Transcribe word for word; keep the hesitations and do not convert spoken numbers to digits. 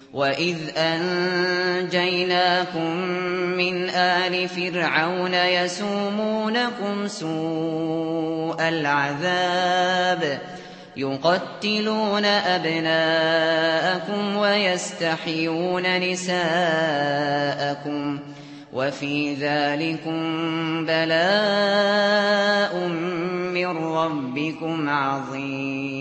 وَإِذْ أَنجَيْنَاكُم مِّنْ آلِ فِرْعَوْنَ يَسُومُونَكُمْ سُوءَ الْعَذَابِ يُقَتِّلُونَ أَبْنَاءَكُمْ وَيَسْتَحْيُونَ نِسَاءَكُمْ وَفِي ذَٰلِكُم بَلَاءٌ مِّن رَّبِّكُمْ عَظِيمٌ